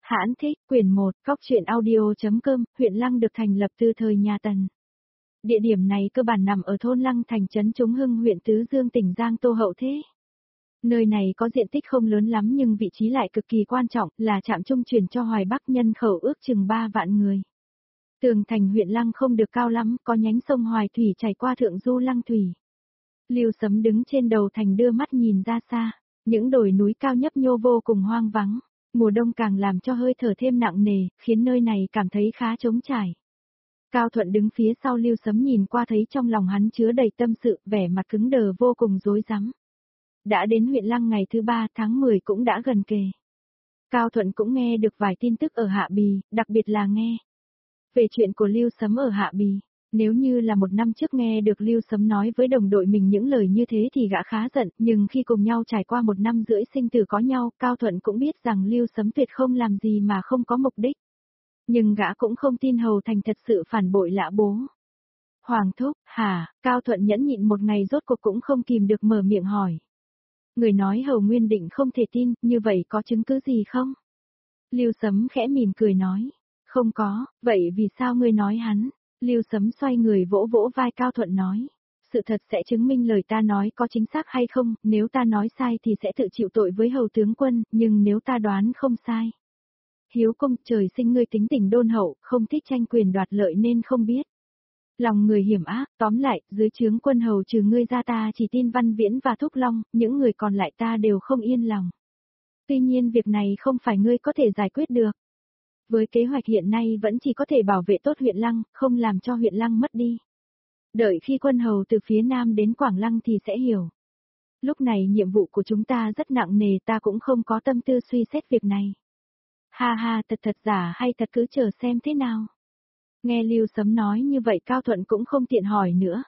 Hãn thích, quyển 1, Cóc truyện audio.com, huyện Lăng được thành lập từ thời nhà Tần. Địa điểm này cơ bản nằm ở thôn Lăng thành trấn Trung Hưng huyện Tứ Dương tỉnh Giang Tô Hậu Thế. Nơi này có diện tích không lớn lắm nhưng vị trí lại cực kỳ quan trọng, là trạm trung chuyển cho Hoài Bắc, nhân khẩu ước chừng 3 vạn người. Tường thành huyện Lăng không được cao lắm, có nhánh sông Hoài Thủy chảy qua thượng du Lăng Thủy. Lưu Sấm đứng trên đầu thành đưa mắt nhìn ra xa, những đồi núi cao nhấp nhô vô cùng hoang vắng. Mùa đông càng làm cho hơi thở thêm nặng nề, khiến nơi này cảm thấy khá trống trải. Cao Thuận đứng phía sau Lưu Sấm nhìn qua thấy trong lòng hắn chứa đầy tâm sự, vẻ mặt cứng đờ vô cùng rối rắm. Đã đến huyện Lăng ngày thứ 3 tháng 10 cũng đã gần kề. Cao Thuận cũng nghe được vài tin tức ở Hạ Bì, đặc biệt là nghe về chuyện của Lưu Sấm ở Hạ Bì. Nếu như là một năm trước nghe được Lưu Sấm nói với đồng đội mình những lời như thế thì gã khá giận, nhưng khi cùng nhau trải qua 1 năm rưỡi sinh tử có nhau, Cao Thuận cũng biết rằng Lưu Sấm tuyệt không làm gì mà không có mục đích. Nhưng gã cũng không tin Hầu Thành thật sự phản bội Lã Bố. Hoàng thúc, hả? Cao Thuận nhẫn nhịn một ngày rốt cuộc cũng không kìm được mở miệng hỏi. Người nói Hầu Nguyên Định không thể tin, như vậy có chứng cứ gì không? Lưu Sấm khẽ mỉm cười nói. Không có, vậy vì sao ngươi nói hắn? Lưu Sấm xoay người vỗ vỗ vai Cao Thuận nói. Sự thật sẽ chứng minh lời ta nói có chính xác hay không, nếu ta nói sai thì sẽ tự chịu tội với Hầu tướng quân, nhưng nếu ta đoán không sai. Hiếu công, trời sinh ngươi tính tình đôn hậu, không thích tranh quyền đoạt lợi nên không biết. Lòng người hiểm ác, tóm lại, dưới trướng quân hầu trừ ngươi ra ta chỉ tin Văn Viễn và Thúc Long, những người còn lại ta đều không yên lòng. Tuy nhiên việc này không phải ngươi có thể giải quyết được. Với kế hoạch hiện nay vẫn chỉ có thể bảo vệ tốt huyện Lăng, không làm cho huyện Lăng mất đi. Đợi khi quân hầu từ phía Nam đến Quảng Lăng thì sẽ hiểu. Lúc này nhiệm vụ của chúng ta rất nặng nề, ta cũng không có tâm tư suy xét việc này. Ha ha, thật giả hay thật cứ chờ xem thế nào. Nghe Lưu Sấm nói như vậy Cao Thuận cũng không tiện hỏi nữa.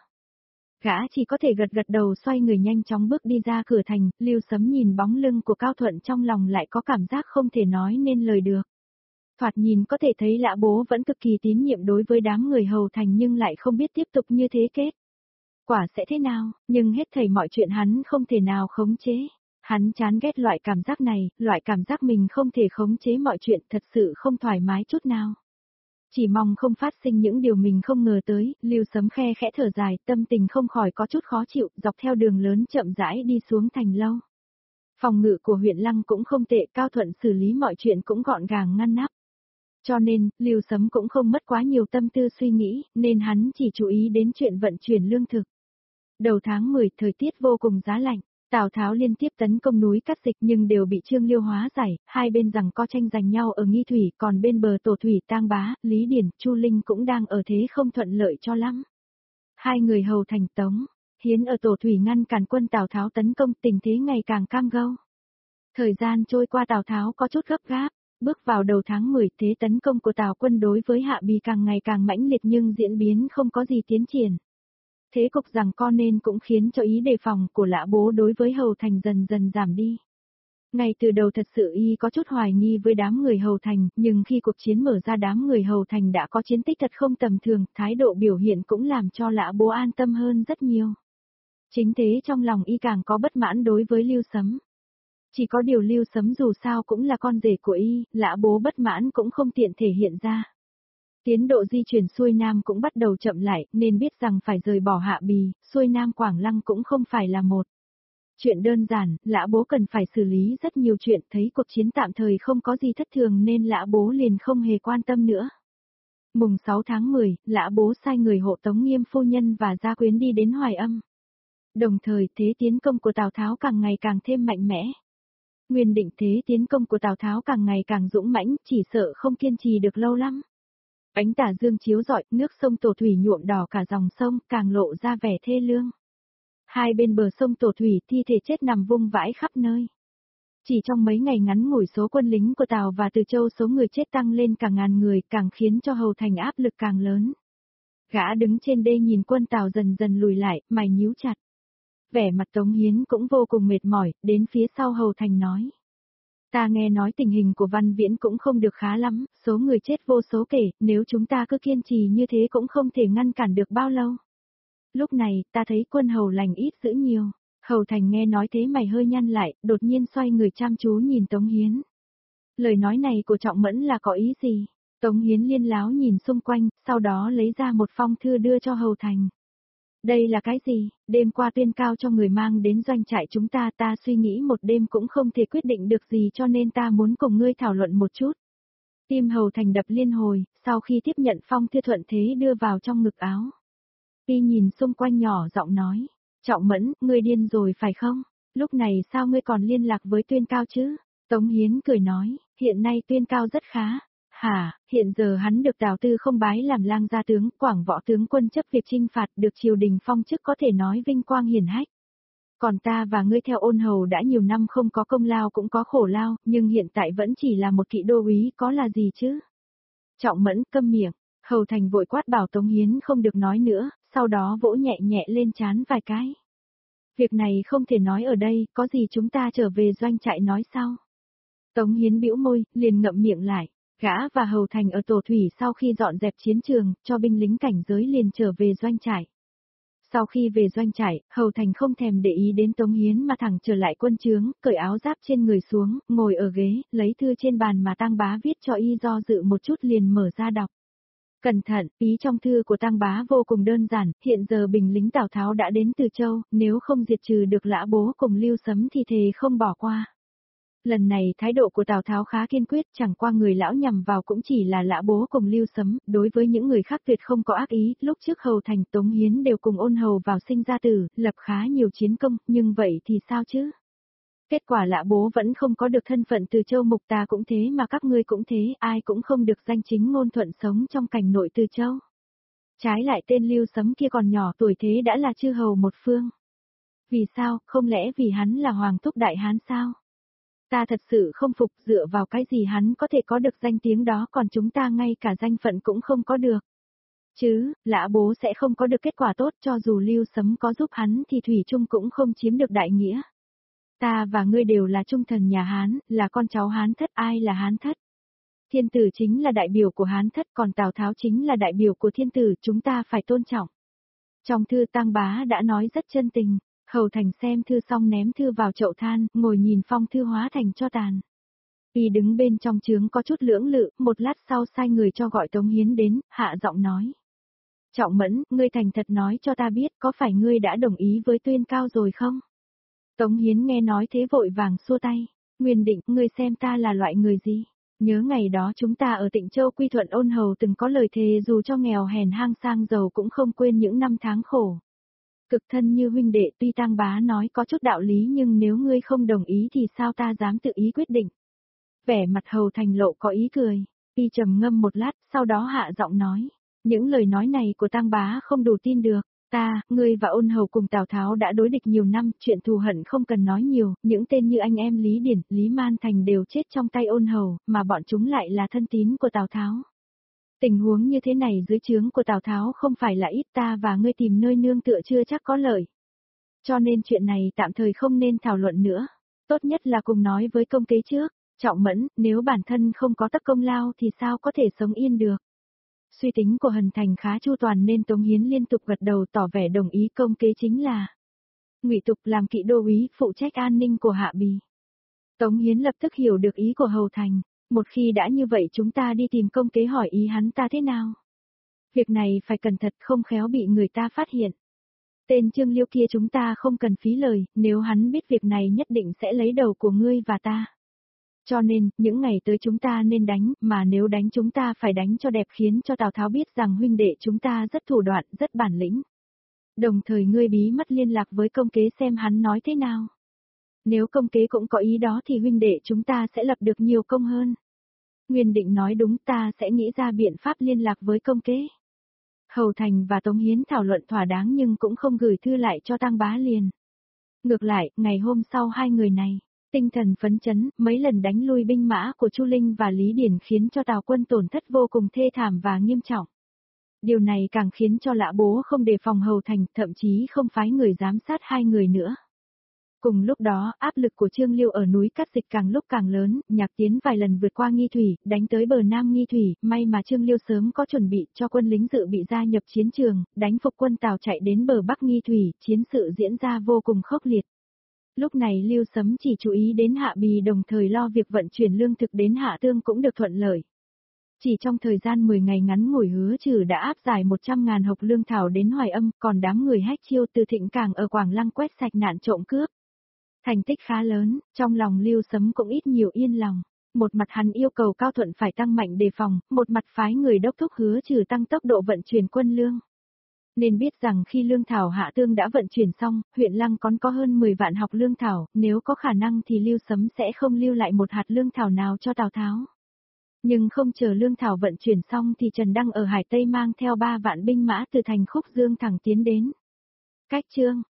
Gã chỉ có thể gật đầu xoay người nhanh chóng bước đi ra cửa thành, Lưu Sấm nhìn bóng lưng của Cao Thuận trong lòng lại có cảm giác không thể nói nên lời được. Thoạt nhìn có thể thấy Lã Bố vẫn cực kỳ tín nhiệm đối với đám người Hầu Thành nhưng lại không biết tiếp tục như thế kết. Quả sẽ thế nào, nhưng hết thảy mọi chuyện hắn không thể nào khống chế. Hắn chán ghét loại cảm giác này, loại cảm giác mình không thể khống chế mọi chuyện thật sự không thoải mái chút nào. Chỉ mong không phát sinh những điều mình không ngờ tới, Lưu Sấm khe khẽ thở dài, tâm tình không khỏi có chút khó chịu, dọc theo đường lớn chậm rãi đi xuống thành lâu. Phòng ngự của huyện Lăng cũng không tệ, Cao Thuận xử lý mọi chuyện cũng gọn gàng ngăn nắp. Cho nên, Lưu Sấm cũng không mất quá nhiều tâm tư suy nghĩ, nên hắn chỉ chú ý đến chuyện vận chuyển lương thực. Đầu tháng 10, thời tiết vô cùng giá lạnh, Tào Tháo liên tiếp tấn công núi Cát Dịch nhưng đều bị Trương Liêu hóa giải, hai bên giằng co tranh giành nhau ở Nghi Thủy, còn bên bờ Tổ Thủy Tang Bá, Lý Điển, Chu Linh cũng đang ở thế không thuận lợi cho lắm. Hai người Hầu Thành Tống, Hiến ở Tổ Thủy ngăn cản quân Tào Tháo tấn công, tình thế ngày càng cam go. Thời gian trôi qua Tào Tháo có chút gấp gáp. Bước vào đầu tháng 10, thế tấn công của Tào quân đối với Hạ Bì càng ngày càng mãnh liệt nhưng diễn biến không có gì tiến triển. Thế cục giằng co nên cũng khiến cho ý đề phòng của Lã Bố đối với Hầu Thành dần dần giảm đi. Ngay từ đầu thật sự y có chút hoài nghi với đám người Hầu Thành, nhưng khi cuộc chiến mở ra đám người Hầu Thành đã có chiến tích thật không tầm thường, thái độ biểu hiện cũng làm cho Lã Bố an tâm hơn rất nhiều. Chính thế trong lòng y càng có bất mãn đối với Lưu Sấm. Chỉ có điều Lưu Sấm dù sao cũng là con rể của y, Lã Bố bất mãn cũng không tiện thể hiện ra. Tiến độ di chuyển xuôi Nam cũng bắt đầu chậm lại, nên biết rằng phải rời bỏ Hạ Bì, xuôi Nam Quảng Lăng cũng không phải là một chuyện đơn giản, Lã Bố cần phải xử lý rất nhiều chuyện, thấy cuộc chiến tạm thời không có gì thất thường nên Lã Bố liền không hề quan tâm nữa. Mùng 6 tháng 10, Lã Bố sai người hộ tống Nghiêm phu nhân và gia quyến đi đến Hoài Âm. Đồng thời thế tiến công của Tào Tháo càng ngày càng thêm mạnh mẽ. Nguyên Định thế tiến công của Tào Tháo càng ngày càng dũng mãnh, chỉ sợ không kiên trì được lâu lắm. Ánh tà dương chiếu rọi, nước sông Tổ Thủy nhuộm đỏ cả dòng sông, càng lộ ra vẻ thê lương. Hai bên bờ sông Tổ Thủy thi thể chết nằm vung vãi khắp nơi. Chỉ trong mấy ngày ngắn ngủi số quân lính của Tào và Từ Châu số người chết tăng lên cả ngàn người, càng khiến cho Hầu Thành áp lực càng lớn. Gã đứng trên đê nhìn quân Tào dần dần lùi lại, mày nhíu chặt. Vẻ mặt Tống Hiến cũng vô cùng mệt mỏi, đến phía sau Hầu Thành nói. Ta nghe nói tình hình của Văn Viễn cũng không được khá lắm, số người chết vô số kể, nếu chúng ta cứ kiên trì như thế cũng không thể ngăn cản được bao lâu. Lúc này, ta thấy quân hầu lành ít dữ nhiều. Hầu Thành nghe nói thế mày hơi nhăn lại, đột nhiên xoay người chăm chú nhìn Tống Hiến. Lời nói này của Trọng Mẫn là có ý gì? Tống Hiến Liên láo nhìn xung quanh, sau đó lấy ra một phong thư đưa cho Hầu Thành. Đây là cái gì? Đêm qua tuyên cao cho người mang đến doanh trại chúng ta suy nghĩ một đêm cũng không thể quyết định được gì cho nên ta muốn cùng ngươi thảo luận một chút. Tim Hầu Thành đập liên hồi, sau khi tiếp nhận phong thư thuận thế đưa vào trong ngực áo. Y nhìn xung quanh nhỏ giọng nói, Trọng Mẫn, ngươi điên rồi phải không? Lúc này sao ngươi còn liên lạc với tuyên cao chứ? Tống Hiến cười nói, hiện nay tuyên cao rất khá. Hả, hiện giờ hắn được Tào Tư không bái làm lang gia tướng, Quảng Võ tướng quân chấp việc chinh phạt được triều đình phong chức có thể nói vinh quang hiển hách. Còn ta và ngươi theo ôn hầu đã nhiều năm không có công lao cũng có khổ lao, nhưng hiện tại vẫn chỉ là một kỵ đô úy có là gì chứ? Trọng Mẫn câm miệng, Hầu Thành vội quát bảo Tống Hiến không được nói nữa, sau đó vỗ nhẹ nhẹ lên trán vài cái. Việc này không thể nói ở đây, có gì chúng ta trở về doanh trại nói sau. Tống Hiến bĩu môi, liền ngậm miệng lại. Gã và Hầu Thành ở Tổ Thủy sau khi dọn dẹp chiến trường, cho binh lính cảnh giới liền trở về doanh trại. Sau khi về doanh trại, Hầu Thành không thèm để ý đến Tống Hiến mà thẳng trở lại quân trướng, cởi áo giáp trên người xuống, ngồi ở ghế, lấy thư trên bàn mà Tang Bá viết cho y do dự một chút liền mở ra đọc. Cẩn thận, ý trong thư của Tang Bá vô cùng đơn giản, hiện giờ binh lính Tào Tháo đã đến Từ Châu, nếu không diệt trừ được Lã Bố cùng Lưu Sấm thì thề không bỏ qua. Lần này thái độ của Tào Tháo khá kiên quyết, chẳng qua người lão nhằm vào cũng chỉ là Lã Bố cùng Lưu Sấm, đối với những người khác tuyệt không có ác ý, lúc trước Hầu Thành Tống Hiến đều cùng ôn hầu vào sinh ra tử, lập khá nhiều chiến công, nhưng vậy thì sao chứ? Kết quả Lã Bố vẫn không có được thân phận Từ Châu mục, ta cũng thế mà các ngươi cũng thế, ai cũng không được danh chính ngôn thuận sống trong cảnh nội Từ Châu. Trái lại tên Lưu Sấm kia còn nhỏ tuổi thế đã là chư hầu một phương. Vì sao, không lẽ vì hắn là Hoàng thúc Đại Hán sao? Ta thật sự không phục, dựa vào cái gì hắn có thể có được danh tiếng đó còn chúng ta ngay cả danh phận cũng không có được. Chứ, Lã Bố sẽ không có được kết quả tốt, cho dù Lưu Sấm có giúp hắn thì thủy chung cũng không chiếm được đại nghĩa. Ta và ngươi đều là trung thần nhà Hán, là con cháu Hán thất, ai là Hán thất? Thiên tử chính là đại biểu của Hán thất, còn Tào Tháo chính là đại biểu của thiên tử, chúng ta phải tôn trọng. Trong thư Tang Bá đã nói rất chân tình. Hầu Thành xem thư xong ném thư vào chậu than, ngồi nhìn phong thư hóa thành tro tàn. Y đứng bên trong trướng có chút lưỡng lự, một lát sau sai người cho gọi Tống Hiến đến, hạ giọng nói. Trọng Mẫn, ngươi thành thật nói cho ta biết có phải ngươi đã đồng ý với tuyên cao rồi không? Tống Hiến nghe nói thế vội vàng xua tay. Nguyên Định, ngươi xem ta là loại người gì? Nhớ ngày đó chúng ta ở Tịnh Châu quy thuận ôn hầu từng có lời thề dù cho nghèo hèn hang sang giàu cũng không quên những năm tháng khổ. Cực thân như huynh đệ, tuy Tang Bá nói có chút đạo lý nhưng nếu ngươi không đồng ý thì sao ta dám tự ý quyết định. Vẻ mặt Hầu Thành lộ có ý cười, y trầm ngâm một lát, sau đó hạ giọng nói. Những lời nói này của Tang Bá không đủ tin được. Ngươi và ôn hầu cùng Tào Tháo đã đối địch nhiều năm, chuyện thù hận không cần nói nhiều, những tên như anh em Lý Điển, Lý Man Thành đều chết trong tay ôn hầu, mà bọn chúng lại là thân tín của Tào Tháo. Tình huống như thế này dưới trướng của Tào Tháo không phải là ít, ta và ngươi tìm nơi nương tựa chưa chắc có lợi. Cho nên chuyện này tạm thời không nên thảo luận nữa. Tốt nhất là cùng nói với công kế trước. Trọng Mẫn, nếu bản thân không có tất công lao thì sao có thể sống yên được. Suy tính của Hần Thành khá chu toàn nên Tống Hiến liên tục gật đầu tỏ vẻ đồng ý. Công kế chính là Ngụy Tục làm kỵ đô úy, phụ trách an ninh của Hạ Bì. Tống Hiến lập tức hiểu được ý của Hầu Thành. Một khi đã như vậy chúng ta đi tìm công kế hỏi ý hắn ta thế nào. Việc này phải cẩn thận không khéo bị người ta phát hiện. Tên Trương Liêu kia chúng ta không cần phí lời, nếu hắn biết việc này nhất định sẽ lấy đầu của ngươi và ta. Cho nên, những ngày tới chúng ta nên đánh, mà nếu đánh chúng ta phải đánh cho đẹp khiến cho Tào Tháo biết rằng huynh đệ chúng ta rất thủ đoạn, rất bản lĩnh. Đồng thời ngươi bí mật liên lạc với công kế xem hắn nói thế nào. Nếu công kế cũng có ý đó thì huynh đệ chúng ta sẽ lập được nhiều công hơn. Nguyên Định nói đúng, ta sẽ nghĩ ra biện pháp liên lạc với công kế. Hầu Thành và Tống Hiến thảo luận thỏa đáng nhưng cũng không gửi thư lại cho Tang Bá liền. Ngược lại, ngày hôm sau hai người này, tinh thần phấn chấn, mấy lần đánh lui binh mã của Chu Linh và Lý Điển khiến cho Tào quân tổn thất vô cùng thê thảm và nghiêm trọng. Điều này càng khiến cho Lã Bố không đề phòng Hầu Thành, thậm chí không phái người giám sát hai người nữa. Cùng lúc đó, áp lực của Trương Liêu ở núi Cát Dịch càng lúc càng lớn, Nhạc Tiến vài lần vượt qua Nghi Thủy, đánh tới bờ Nam Nghi Thủy, may mà Trương Liêu sớm có chuẩn bị cho quân lính dự bị gia nhập chiến trường, đánh phục quân Tào chạy đến bờ Bắc Nghi Thủy, chiến sự diễn ra vô cùng khốc liệt. Lúc này Lưu Sấm chỉ chú ý đến Hạ Bì đồng thời lo việc vận chuyển lương thực đến Hạ Tương cũng được thuận lợi. Chỉ trong thời gian 10 ngày ngắn ngủi Hứa Trừ đã áp giải 100.000 hộc lương thảo đến Hoài Âm, còn đám người Hách Chiêu từ Thịnh Cảng ở Quảng Lăng quét sạch nạn trộm cướp. Thành tích khá lớn, trong lòng Lưu Sấm cũng ít nhiều yên lòng. Một mặt hắn yêu cầu Cao Thuận phải tăng mạnh đề phòng, một mặt phái người đốc thúc Hứa Trừ tăng tốc độ vận chuyển quân lương. Nên biết rằng khi lương thảo Hạ Tương đã vận chuyển xong, huyện Lăng còn có hơn 10 vạn học lương thảo, nếu có khả năng thì Lưu Sấm sẽ không lưu lại một hạt lương thảo nào cho Tào Tháo. Nhưng không chờ lương thảo vận chuyển xong thì Trần Đăng ở Hải Tây mang theo 3 vạn binh mã từ thành Khúc Dương thẳng tiến đến. Cách chương